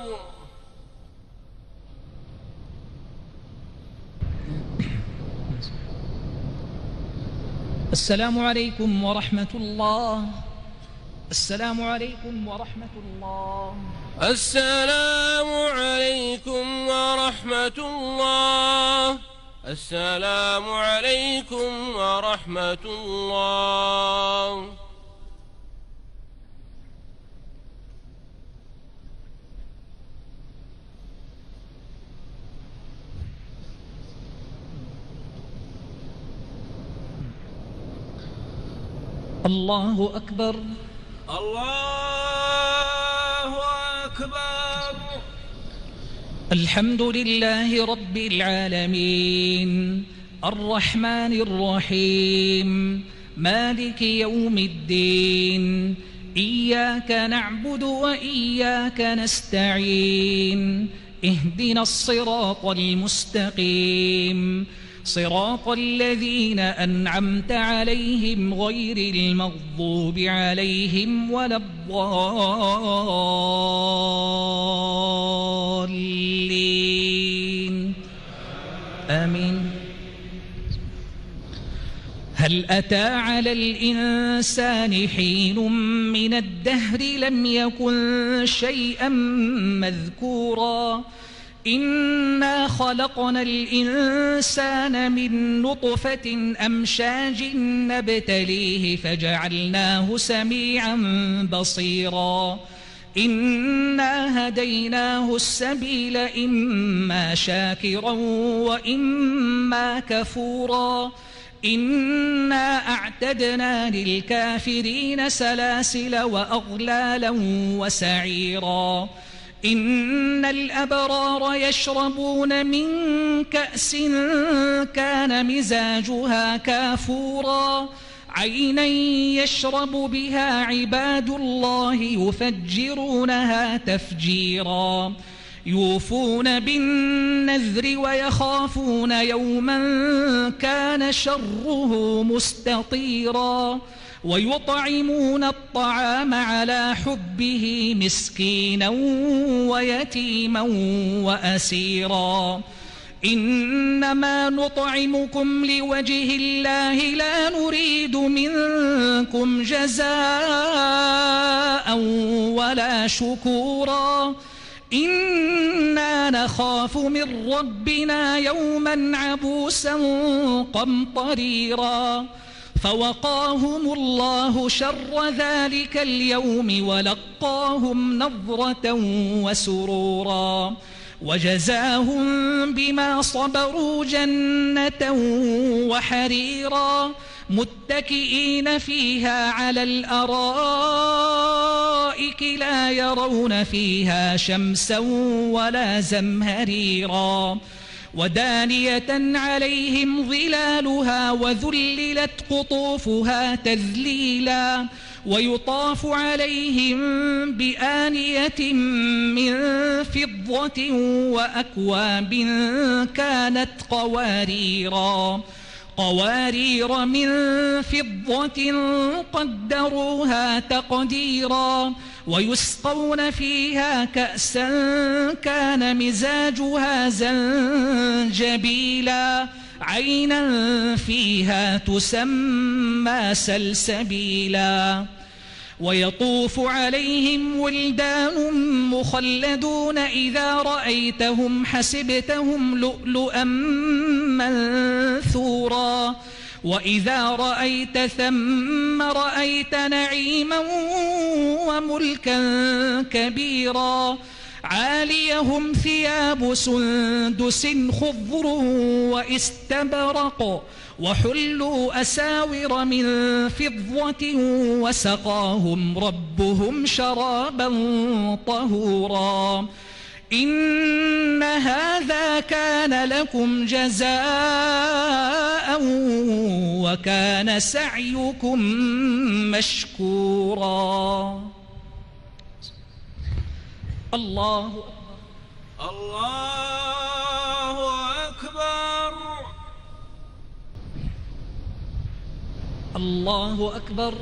السلام عليكم ورحمة الله. السلام عليكم ورحمة الله. السلام عليكم ورحمة الله. السلام عليكم ورحمة الله. الله أكبر. الله أكبر. الحمد لله رب العالمين الرحمن الرحيم مالك يوم الدين إياك نعبد وإياك نستعين اهدنا الصراط المستقيم صراط الذين أنعمت عليهم غير المغضوب عليهم ولا الضالين آمين. هل أتى على الإنسان حين من الدهر لم يكن شيئا مذكورا إنا خلقنا الإنسان من نطفة أمشاج نبتليه فجعلناه سميعا بصيرا إنا هديناه السبيل إما شاكرا وإما كفورا إنا أعتدنا للكافرين سلاسل وأغلالا وسعيرا إن الأبرار يشربون من كأس كان مزاجها كافورا عينا يشرب بها عباد الله يفجرونها تفجيرا يوفون بالنذر ويخافون يوما كان شره مستطيرا ويطعمون الطعام على حبه مسكينا ويتيما وأسيرا إنما نطعمكم لوجه الله لا نريد منكم جزاء ولا شكورا إنا نخاف من ربنا يوما عبوسا قمطريرا فوقاهم الله شر ذلك اليوم ولقاهم نضرة وسرورا وجزاهم بما صبروا جنة وحريرا متكئين فيها على الأرائك لا يرون فيها شمسا ولا زمهريرا ودانية عليهم ظلالها وذللت قطوفها تذليلا ويطاف عليهم بآنية من فضة وأكواب كانت قواريرا قوارير من فضة قدروها تقديرا ويسقون فيها كأسا كان مزاجها زنجبيلا عينا فيها تسمى سلسبيلا ويطوف عليهم ولدان مخلدون إذا رأيتهم حسبتهم لؤلؤا منثورا وإذا رأيت ثم رأيت نعيما وملكا كبيرا عاليهم ثياب سندس خضر واستبرق وحلوا أساور من فضة وسقاهم ربهم شرابا طهورا إن هذا كان لكم جزاء وكان سعيكم مشكورا. الله أكبر الله أكبر الله أكبر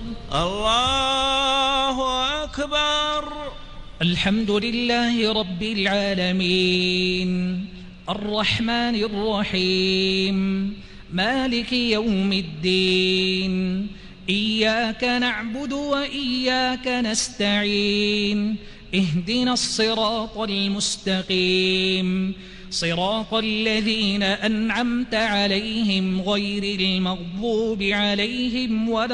الله أكبر. الحمد لله رب العالمين الرحمن الرحيم مالك يوم الدين إياك نعبد وإياك نستعين اهدنا الصراط المستقيم صراط الذين أنعمت عليهم غير المغضوب عليهم ولا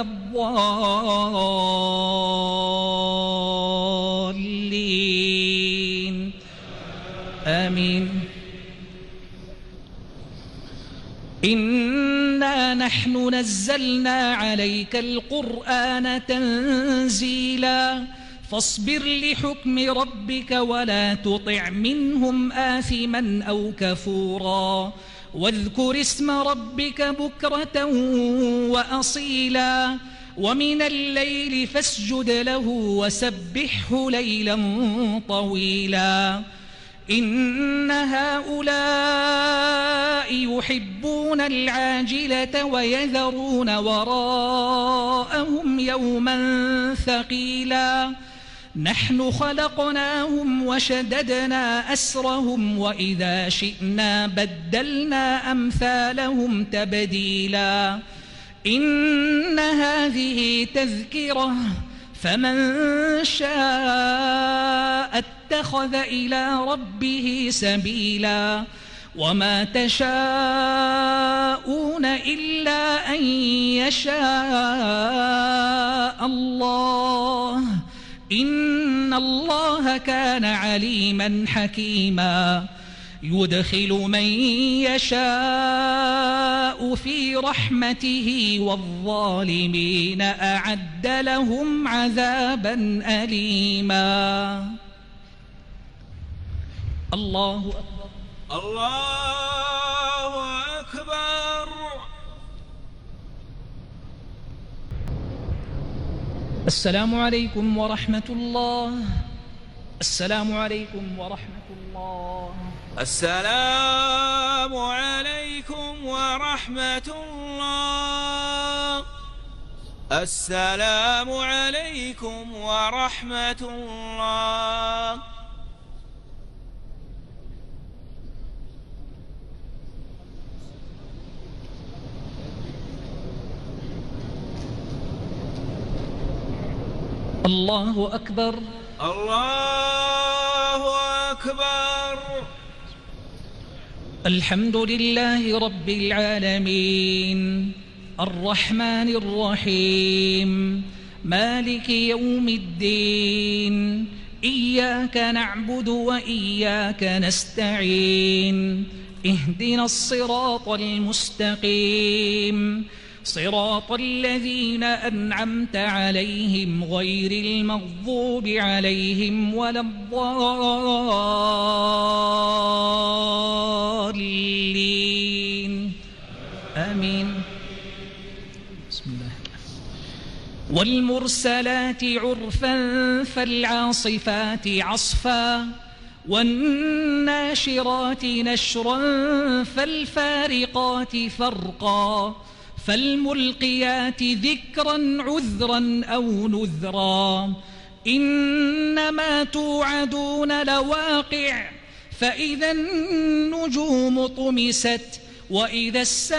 الضالين آمين. إنا نحن نزلنا عليك القرآن تنزيلا فاصبر لحكم ربك ولا تطع منهم آثما أو كفورا واذكر اسم ربك بكرة وأصيلا ومن الليل فاسجد له وسبحه ليلا طويلا. إن هؤلاء يحبون العاجلة ويذرون وراءهم يوما ثقيلا نحن خلقناهم وشددنا أسرهم وإذا شئنا بدلنا أمثالهم تبديلا. إن هذه تذكرة فمن شاء اتخذ إلى ربه سبيلا وما تشاءون إلا أن يشاء الله إن الله كان عليما حكيما. يدخل من يشاء في رحمته والظالمين أعد لهم عذابا أليما. الله أكبر. الله أكبر. السلام عليكم ورحمة الله. السلام عليكم ورحمة الله. السلام عليكم ورحمة الله. السلام عليكم ورحمة الله. الله أكبر. الله أكبر. الحمد لله رب العالمين الرحمن الرحيم مالك يوم الدين إياك نعبد وإياك نستعين اهدنا الصراط المستقيم صراط الذين أنعمت عليهم غير المغضوب عليهم ولا الضالين آمين. بسم الله. والمرسلات عرفا فالعاصفات عصفا والناشرات نشرا فالفارقات فرقا فالملقيات ذكرا عذرا أو نذرا إنما توعدون لواقع فإذا النجوم طمست وإذا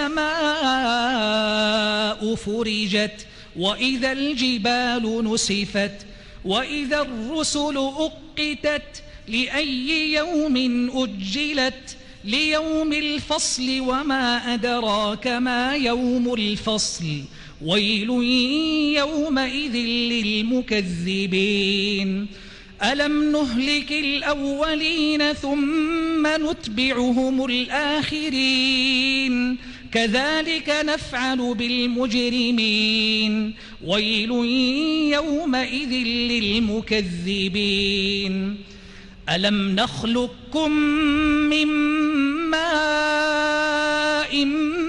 السماء فرجت وإذا الجبال نسفت وإذا الرسل أقتت لأي يوم أجلت ليوم الفصل وما أدراك ما يوم الفصل ويل يومئذ للمكذبين ألم نهلك الأولين ثم نتبعهم الآخرين كذلك نفعل بالمجرمين ويل يومئذ للمكذبين ألم نخلقكم من ماء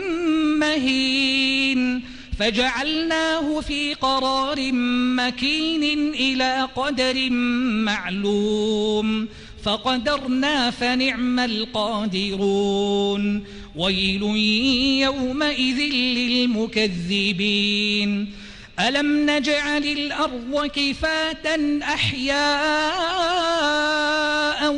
مهين فجعلناه في قرار مكين إلى قدر معلوم فقدرنا فنعم القادرون ويل يومئذ للمكذبين ألم نجعل الأرض كفاة أحياء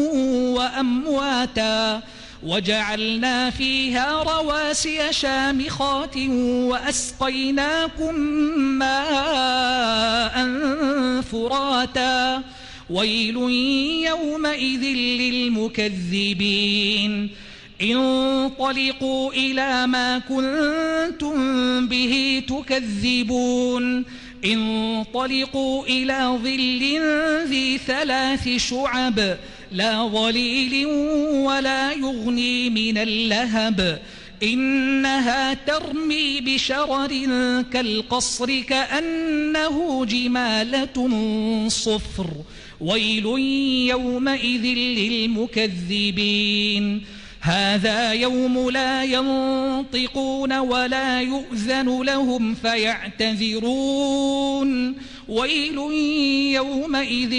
وأمواتا وجعلنا فيها رواسي شامخات وأسقيناكم ماء فراتا ويل يومئذ للمكذبين انطلقوا إلى ما كنتم به تكذبون انطلقوا إلى ظل ذي ثلاث شعب لا ظليل ولا يغني من اللهب إنها ترمي بشرر كالقصر كأنه جمالة صفر ويل يومئذ للمكذبين هذا يوم لا ينطقون ولا يؤذن لهم فيعتذرون ويل يومئذ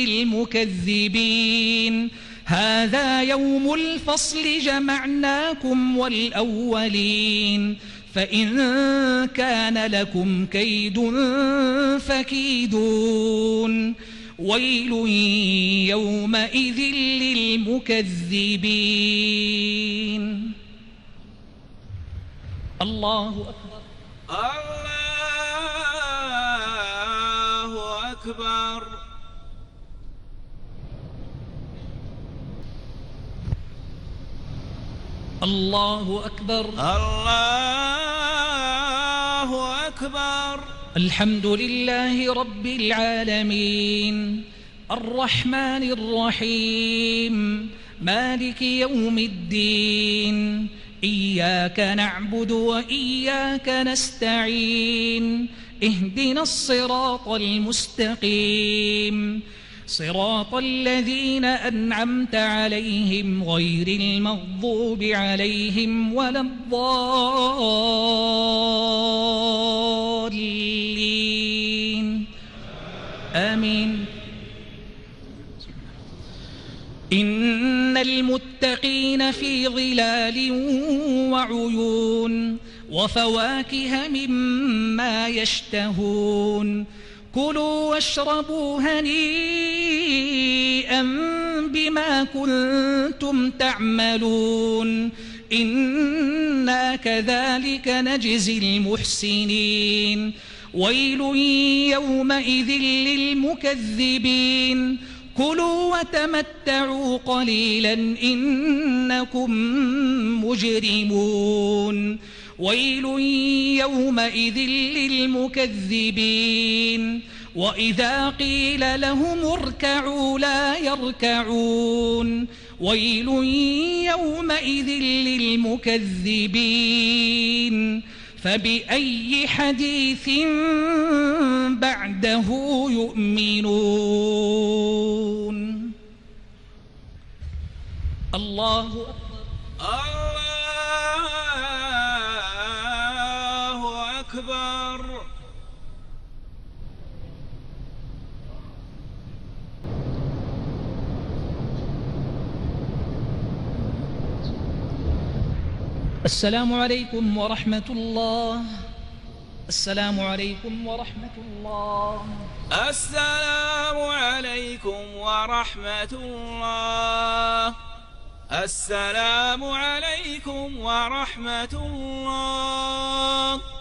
للمكذبين هذا يوم الفصل جمعناكم والأولين فإن كان لكم كيد فكيدون ويل يومئذ للمكذبين. الله أكبر. الله أكبر. الله أكبر. الله أكبر. الحمد لله رب العالمين الرحمن الرحيم مالك يوم الدين إياك نعبد وإياك نستعين اهدنا الصراط المستقيم صراط الذين أنعمت عليهم غير المغضوب عليهم ولا الضالين آمين. إن المتقين في ظلال وعيون وفواكه مما يشتهون كلوا واشربوا هنيئا بما كنتم تعملون إنا كذلك نجزي المحسنين ويل يومئذ للمكذبين كلوا وتمتعوا قليلا إنكم مجرمون ويل يومئذ للمكذبين وإذا قيل لهم اركعوا لا يركعون ويل يومئذ للمكذبين فبأي حديث بعده يؤمنون. الله الله أكبر. السلام عليكم ورحمة الله. السلام عليكم ورحمة الله. السلام عليكم ورحمة الله. السلام عليكم ورحمة الله.